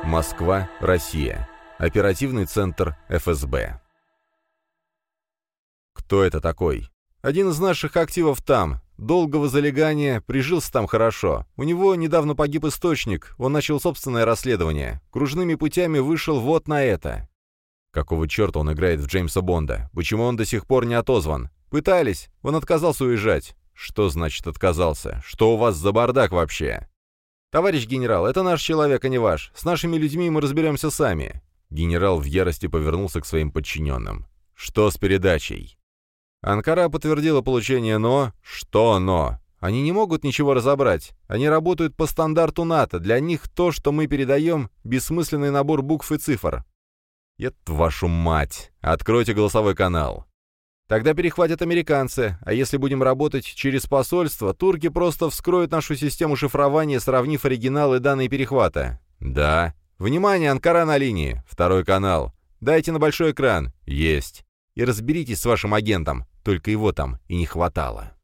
Москва, Россия. Оперативный центр ФСБ. Кто это такой? Один из наших активов там. Долгого залегания, прижился там хорошо. У него недавно погиб источник, он начал собственное расследование. Кружными путями вышел вот на это. Какого черта он играет в Джеймса Бонда? Почему он до сих пор не отозван? Пытались, он отказался уезжать. Что значит отказался? Что у вас за бардак вообще? Товарищ генерал, это наш человек, а не ваш. С нашими людьми мы разберемся сами. Генерал в ярости повернулся к своим подчиненным. Что с передачей? Анкара подтвердила получение «но». Что «но»? Они не могут ничего разобрать. Они работают по стандарту НАТО. Для них то, что мы передаем, бессмысленный набор букв и цифр. Это вашу мать. Откройте голосовой канал. Тогда перехватят американцы, а если будем работать через посольство, турки просто вскроют нашу систему шифрования, сравнив оригинал и данные перехвата. Да. Внимание, Анкара на линии. Второй канал. Дайте на большой экран. Есть. И разберитесь с вашим агентом. Только его там и не хватало.